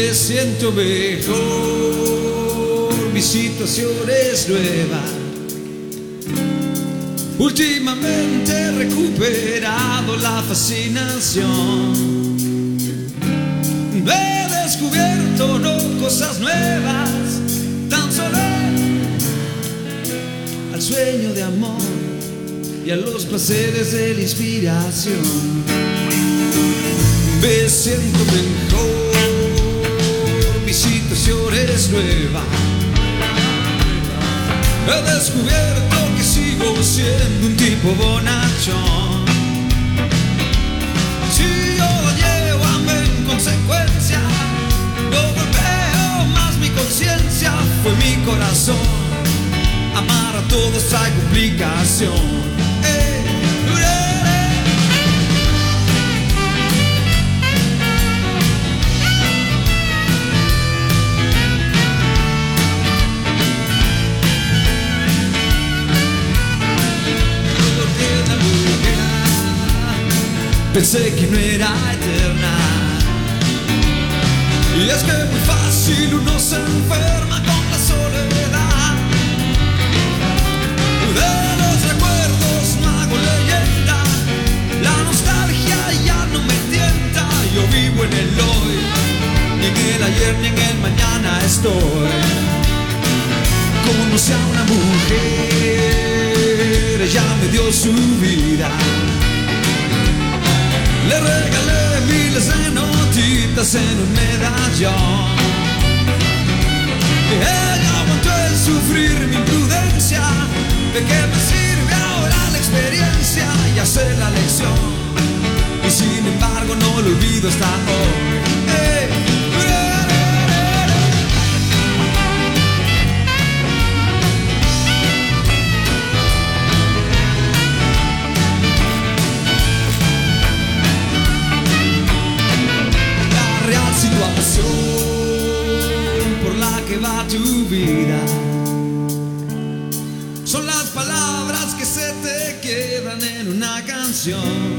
Me siento mejor, mi situación es nueva. Últimamente he recuperado la fascinación. He descubierto cosas nuevas, tan solo al sueño de amor y a los placeres de la inspiración. Me siento mejor, mi situación es nueva. He descubierto que sigo siendo un tipo bonachón. Si yo llevo a en consecuencia, no golpeo más mi conciencia. Fue mi corazón, amar a todos hay complicación. Pensé que no era eterna. Y es que muy fácil uno se enferma con la soledad. De los recuerdos no hago leyenda. La nostalgia ya no me tienta. Yo vivo en el hoy, ni en el ayer ni en el mañana estoy. Conocí a una mujer, ella me dio su vida. Le regalé miles de notitas en un medallón. Ella aguantó el sufrir mi imprudencia. ¿De qué me sirve ahora la experiencia y hacer la lección? Y sin embargo no lo olvido hasta hoy. Por la que va tu vida son las palabras que se te quedan en una canción.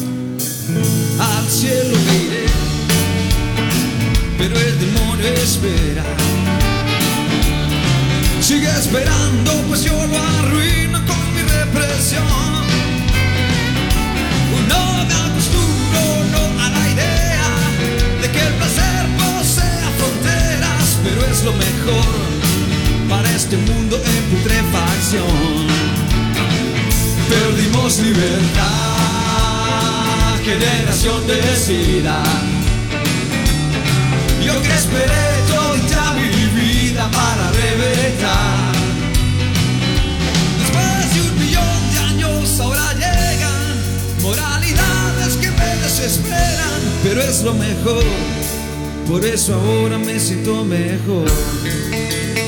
Al cielo me iré, pero el demonio espera. Sigue esperando, pues yo lo arruino con mi represión. No me acostumbro a la idea de que el placer posea fronteras, pero es lo mejor para este mundo en putrefacción. Perdimos libertad, generación de SIDA. Yo que esperé toda mi vida para reventar. Después de 1 millón de años ahora llegan moralidades que me desesperan, pero es lo mejor, por eso ahora me siento mejor.